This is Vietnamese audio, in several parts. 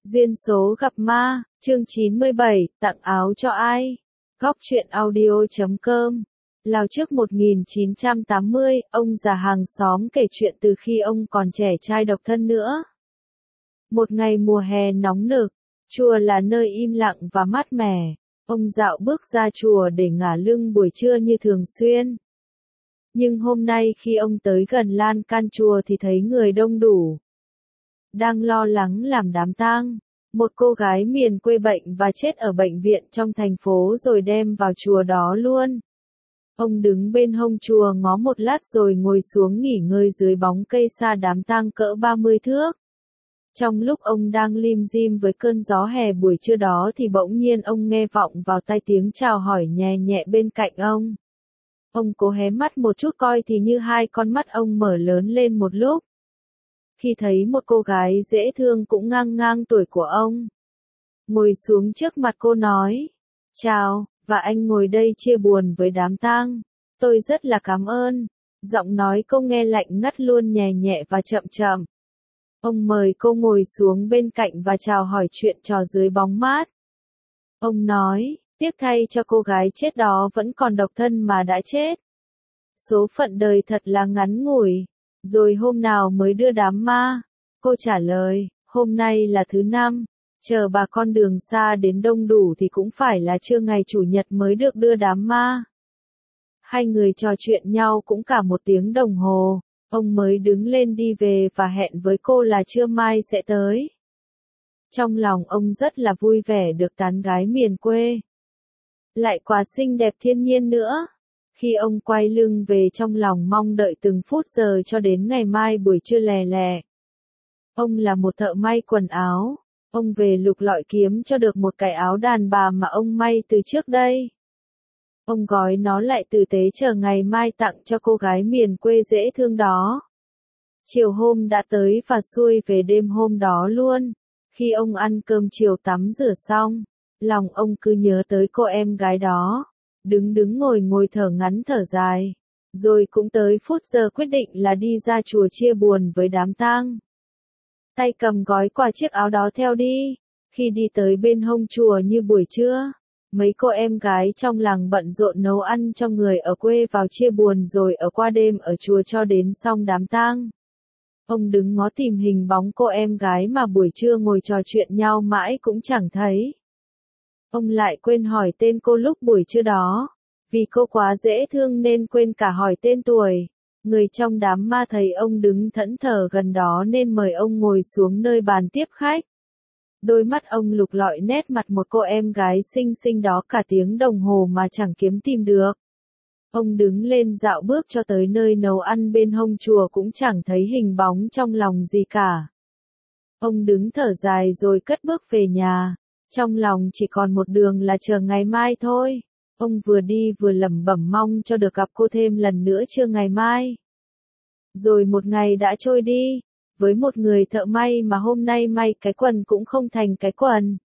Duyên số gặp ma, chương 97, tặng áo cho ai? Góc truyện audio.com. Lào trước 1980, ông già hàng xóm kể chuyện từ khi ông còn trẻ trai độc thân nữa. Một ngày mùa hè nóng nực, chùa là nơi im lặng và mát mẻ. Ông dạo bước ra chùa để ngả lưng buổi trưa như thường xuyên. Nhưng hôm nay khi ông tới gần lan can chùa thì thấy người đông đủ. Đang lo lắng làm đám tang. Một cô gái miền quê bệnh và chết ở bệnh viện trong thành phố rồi đem vào chùa đó luôn. Ông đứng bên hông chùa ngó một lát rồi ngồi xuống nghỉ ngơi dưới bóng cây xa đám tang cỡ 30 thước. Trong lúc ông đang lim dim với cơn gió hè buổi trưa đó thì bỗng nhiên ông nghe vọng vào tai tiếng chào hỏi nhẹ nhẹ bên cạnh ông. Ông cố hé mắt một chút coi thì như hai con mắt ông mở lớn lên một lúc. Khi thấy một cô gái dễ thương cũng ngang ngang tuổi của ông. Ngồi xuống trước mặt cô nói, chào, và anh ngồi đây chia buồn với đám tang. Tôi rất là cảm ơn. Giọng nói cô nghe lạnh ngắt luôn nhẹ nhẹ và chậm chậm. Ông mời cô ngồi xuống bên cạnh và chào hỏi chuyện trò dưới bóng mát. Ông nói, tiếc thay cho cô gái chết đó vẫn còn độc thân mà đã chết. Số phận đời thật là ngắn ngủi. Rồi hôm nào mới đưa đám ma? Cô trả lời, hôm nay là thứ năm. Chờ bà con đường xa đến đông đủ thì cũng phải là trưa ngày chủ nhật mới được đưa đám ma. Hai người trò chuyện nhau cũng cả 1 tiếng đồng hồ. Ông mới đứng lên đi về và hẹn với cô là trưa mai sẽ tới. Trong lòng ông rất là vui vẻ được tán gái miền quê. Lại quá xinh đẹp thiên nhiên nữa. Khi ông quay lưng về trong lòng mong đợi từng phút giờ cho đến ngày mai buổi trưa lè lè. Ông là một thợ may quần áo. Ông về lục lọi kiếm cho được một cái áo đàn bà mà ông may từ trước đây. Ông gói nó lại tử tế chờ ngày mai tặng cho cô gái miền quê dễ thương đó. Chiều hôm đã tới và xuôi về đêm hôm đó luôn. Khi ông ăn cơm chiều tắm rửa xong, lòng ông cứ nhớ tới cô em gái đó. Đứng ngồi thở ngắn thở dài. Rồi cũng tới phút giờ quyết định là đi ra chùa chia buồn với đám tang. Tay cầm gói quà chiếc áo đó theo đi. Khi đi tới bên hông chùa như buổi trưa, mấy cô em gái trong làng bận rộn nấu ăn cho người ở quê vào chia buồn rồi ở qua đêm ở chùa cho đến xong đám tang. Ông đứng ngó tìm hình bóng cô em gái mà buổi trưa ngồi trò chuyện nhau mãi cũng chẳng thấy. Ông lại quên hỏi tên cô lúc buổi trưa đó. Vì cô quá dễ thương nên quên cả hỏi tên tuổi. Người trong đám ma thấy ông đứng thẫn thờ gần đó nên mời ông ngồi xuống nơi bàn tiếp khách. Đôi mắt ông lục lọi nét mặt một cô em gái xinh xinh đó cả tiếng đồng hồ mà chẳng kiếm tìm được. Ông đứng lên dạo bước cho tới nơi nấu ăn bên hông chùa cũng chẳng thấy hình bóng trong lòng gì cả. Ông đứng thở dài rồi cất bước về nhà. Trong lòng chỉ còn một đường là chờ ngày mai thôi. Ông vừa đi vừa lẩm bẩm mong cho được gặp cô thêm lần nữa trưa ngày mai. Rồi một ngày đã trôi đi. Với một người thợ may mà hôm nay may cái quần cũng không thành cái quần.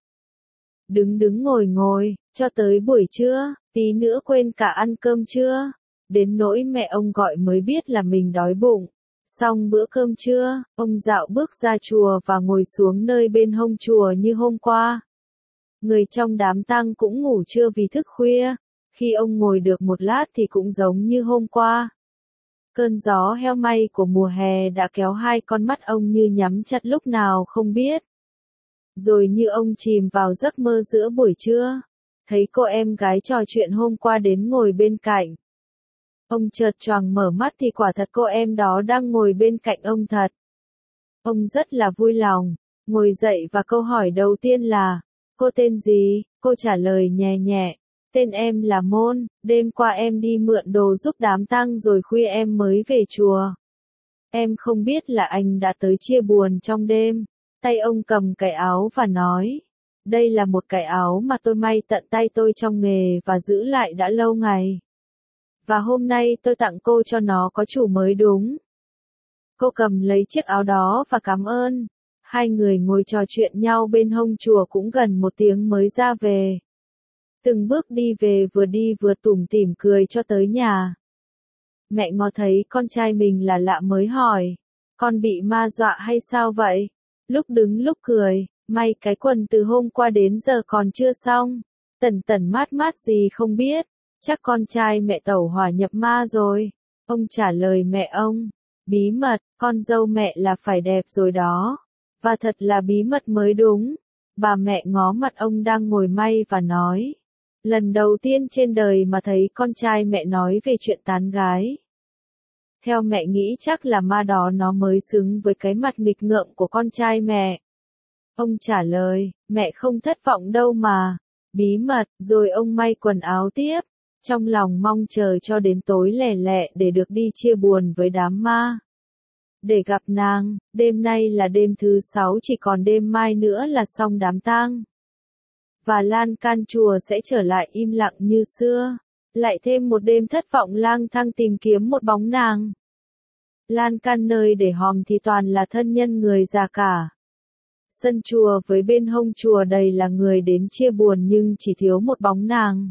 Đứng ngồi, cho tới buổi trưa, tí nữa quên cả ăn cơm trưa. Đến nỗi mẹ ông gọi mới biết là mình đói bụng. Xong bữa cơm trưa, ông dạo bước ra chùa và ngồi xuống nơi bên hông chùa như hôm qua. Người trong đám tang cũng ngủ trưa vì thức khuya. Khi ông ngồi được một lát thì cũng giống như hôm qua. Cơn gió heo may của mùa hè đã kéo hai con mắt ông như nhắm chặt lúc nào không biết. Rồi như ông chìm vào giấc mơ giữa buổi trưa. Thấy cô em gái trò chuyện hôm qua đến ngồi bên cạnh. Ông chợt choàng mở mắt thì quả thật cô em đó đang ngồi bên cạnh ông thật. Ông rất là vui lòng. Ngồi dậy và câu hỏi đầu tiên là, cô tên gì? Cô trả lời nhẹ nhẹ. Tên em là Môn, đêm qua em đi mượn đồ giúp đám tang rồi khuya em mới về chùa. Em không biết là anh đã tới chia buồn trong đêm. Tay ông cầm cái áo và nói, đây là một cái áo mà tôi may tận tay tôi trong nghề và giữ lại đã lâu ngày. Và hôm nay tôi tặng cô cho nó có chủ mới đúng. Cô cầm lấy chiếc áo đó và cảm ơn. Hai người ngồi trò chuyện nhau bên hông chùa cũng gần 1 tiếng mới ra về. Từng bước đi về vừa tủm tỉm cười cho tới nhà. Mẹ ngó thấy con trai mình là lạ mới hỏi, con bị ma dọa hay sao vậy? Lúc đứng lúc cười, may cái quần từ hôm qua đến giờ còn chưa xong. Tần tần mát mát gì không biết, chắc con trai mẹ tẩu hỏa nhập ma rồi. Ông trả lời mẹ ông, bí mật, con dâu mẹ là phải đẹp rồi đó. Và thật là bí mật mới đúng. Bà mẹ ngó mặt ông đang ngồi may và nói. Lần đầu tiên trên đời mà thấy con trai mẹ nói về chuyện tán gái. Theo mẹ nghĩ chắc là ma đó nó mới xứng với cái mặt nghịch ngợm của con trai mẹ. Ông trả lời, mẹ không thất vọng đâu mà. Bí mật, rồi ông may quần áo tiếp. Trong lòng mong chờ cho đến tối lẻ lẹ để được đi chia buồn với đám ma. Để gặp nàng, đêm nay là đêm thứ 6 chỉ còn đêm mai nữa là xong đám tang. Và lan can chùa sẽ trở lại im lặng như xưa. Lại thêm một đêm thất vọng lang thang tìm kiếm một bóng nàng. Lan can nơi để hòm thì toàn là thân nhân người già cả. Sân chùa với bên hông chùa đầy là người đến chia buồn nhưng chỉ thiếu một bóng nàng.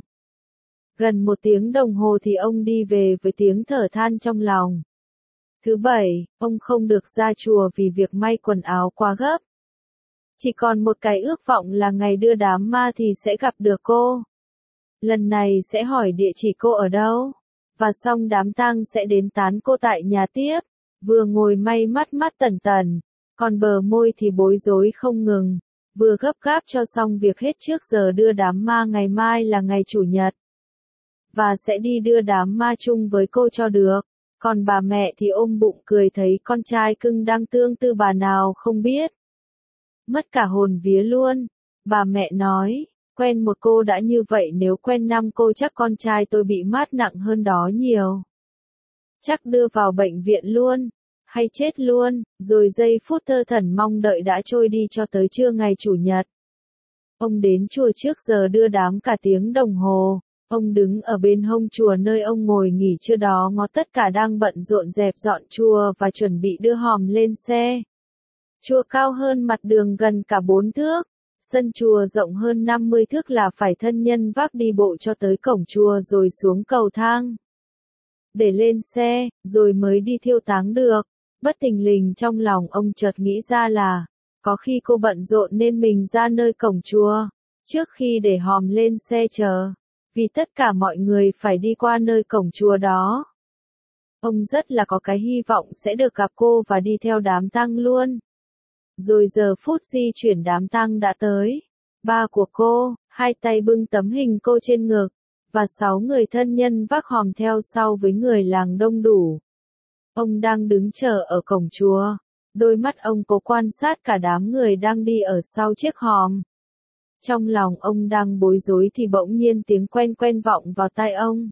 Gần 1 tiếng đồng hồ thì ông đi về với tiếng thở than trong lòng. Thứ 7, ông không được ra chùa vì việc may quần áo quá gấp. Chỉ còn một cái ước vọng là ngày đưa đám ma thì sẽ gặp được cô. Lần này sẽ hỏi địa chỉ cô ở đâu. Và xong đám tang sẽ đến tán cô tại nhà tiếp. Vừa ngồi may mắt mắt tần tần. Còn bờ môi thì bối rối không ngừng. Vừa gấp gáp cho xong việc hết trước giờ đưa đám ma ngày mai là ngày chủ nhật. Và sẽ đi đưa đám ma chung với cô cho được. Còn bà mẹ thì ôm bụng cười thấy con trai cưng đang tương tư bà nào không biết. Mất cả hồn vía luôn. Bà mẹ nói, quen một cô đã như vậy nếu quen 5 cô chắc con trai tôi bị mát nặng hơn đó nhiều. Chắc đưa vào bệnh viện luôn, hay chết luôn, rồi giây phút thơ thẩn mong đợi đã trôi đi cho tới trưa ngày chủ nhật. Ông đến chùa trước giờ đưa đám cả tiếng đồng hồ. Ông đứng ở bên hông chùa nơi ông ngồi nghỉ trưa đó ngó tất cả đang bận rộn dẹp dọn chùa và chuẩn bị đưa hòm lên xe. Chùa cao hơn mặt đường gần cả 4 thước. Sân chùa rộng hơn 50 thước là phải thân nhân vác đi bộ cho tới cổng chùa rồi xuống cầu thang. Để lên xe, rồi mới đi thiêu táng được. Bất thình lình trong lòng ông chợt nghĩ ra là, có khi cô bận rộn nên mình ra nơi cổng chùa, trước khi để hòm lên xe chờ. Vì tất cả mọi người phải đi qua nơi cổng chùa đó. Ông rất là có cái hy vọng sẽ được gặp cô và đi theo đám tang luôn. Rồi giờ phút di chuyển đám tang đã tới. Ba của cô, 2 tay bưng tấm hình cô trên ngực, và 6 người thân nhân vác hòm theo sau với người làng đông đủ. Ông đang đứng chờ ở cổng chùa. Đôi mắt ông cố quan sát cả đám người đang đi ở sau chiếc hòm. Trong lòng ông đang bối rối thì bỗng nhiên tiếng quen quen vọng vào tai ông.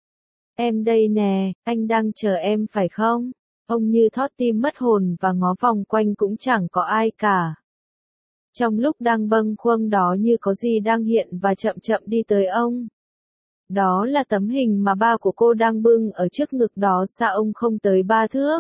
Em đây nè, anh đang chờ em phải không? Ông như thót tim mất hồn và ngó vòng quanh cũng chẳng có ai cả. Trong lúc đang bâng khuâng đó như có gì đang hiện và chậm chậm đi tới ông. Đó là tấm hình mà ba của cô đang bưng ở trước ngực đó xa ông không tới 3 thước.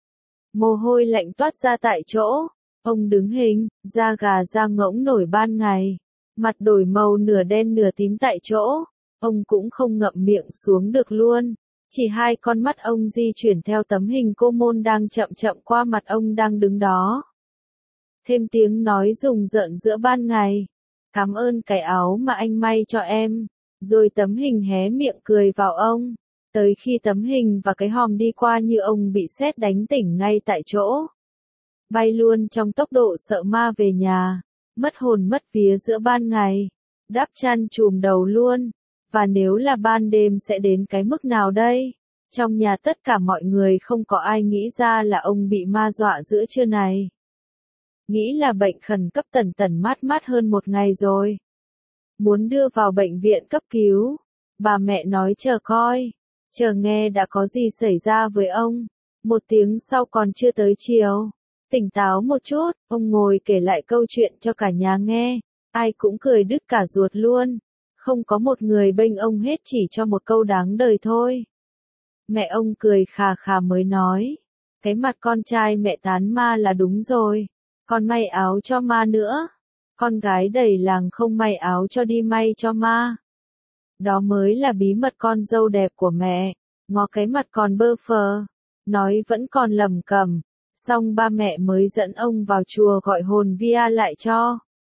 Mồ hôi lạnh toát ra tại chỗ. Ông đứng hình, da gà da ngỗng nổi ban ngày. Mặt đổi màu nửa đen nửa tím tại chỗ. Ông cũng không ngậm miệng xuống được luôn. Chỉ 2 con mắt ông di chuyển theo tấm hình cô môn đang chậm chậm qua mặt ông đang đứng đó. Thêm tiếng nói rùng rợn giữa ban ngày. Cảm ơn cái áo mà anh may cho em. Rồi tấm hình hé miệng cười vào ông. Tới khi tấm hình và cái hòm đi qua như ông bị sét đánh tỉnh ngay tại chỗ. Bay luôn trong tốc độ sợ ma về nhà. Mất hồn mất vía giữa ban ngày. Đắp chăn chùm đầu luôn. Và nếu là ban đêm sẽ đến cái mức nào đây? Trong nhà tất cả mọi người không có ai nghĩ ra là ông bị ma dọa giữa trưa này. Nghĩ là bệnh khẩn cấp tần tần mát mát hơn 1 ngày rồi. Muốn đưa vào bệnh viện cấp cứu. Bà mẹ nói chờ coi. Chờ nghe đã có gì xảy ra với ông. 1 tiếng sau còn chưa tới chiều. Tỉnh táo một chút, ông ngồi kể lại câu chuyện cho cả nhà nghe. Ai cũng cười đứt cả ruột luôn. Không có một người bênh ông hết chỉ cho một câu đáng đời thôi. Mẹ ông cười khà khà mới nói. Cái mặt con trai mẹ tán ma là đúng rồi. Còn may áo cho ma nữa. Con gái đầy làng không may áo cho đi may cho ma. Đó mới là bí mật con dâu đẹp của mẹ. Ngó cái mặt còn bơ phờ. Nói vẫn còn lẩm cẩm. Xong ba mẹ mới dẫn ông vào chùa gọi hồn vía lại cho.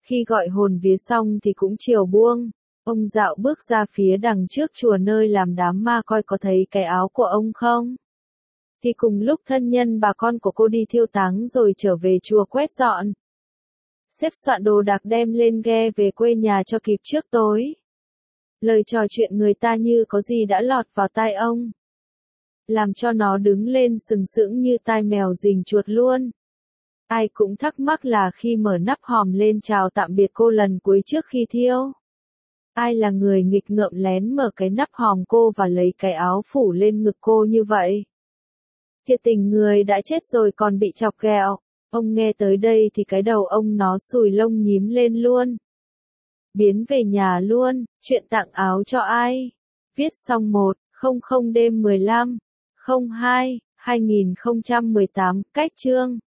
Khi gọi hồn vía xong thì cũng chiều buông. Ông dạo bước ra phía đằng trước chùa nơi làm đám ma coi có thấy cái áo của ông không? Thì cùng lúc thân nhân bà con của cô đi thiêu táng rồi trở về chùa quét dọn. Xếp soạn đồ đạc đem lên ghe về quê nhà cho kịp trước tối. Lời trò chuyện người ta như có gì đã lọt vào tai ông. Làm cho nó đứng lên sừng sững như tai mèo rình chuột luôn. Ai cũng thắc mắc là khi mở nắp hòm lên chào tạm biệt cô lần cuối trước khi thiêu. Ai là người nghịch ngợm lén mở cái nắp hòm cô và lấy cái áo phủ lên ngực cô như vậy? Thiệt tình người đã chết rồi còn bị chọc ghẹo. Ông nghe tới đây thì cái đầu ông nó sùi lông nhím lên luôn. Biến về nhà luôn, chuyện tặng áo cho ai? Viết xong 1/00 đêm 15/02/2018, cách chương.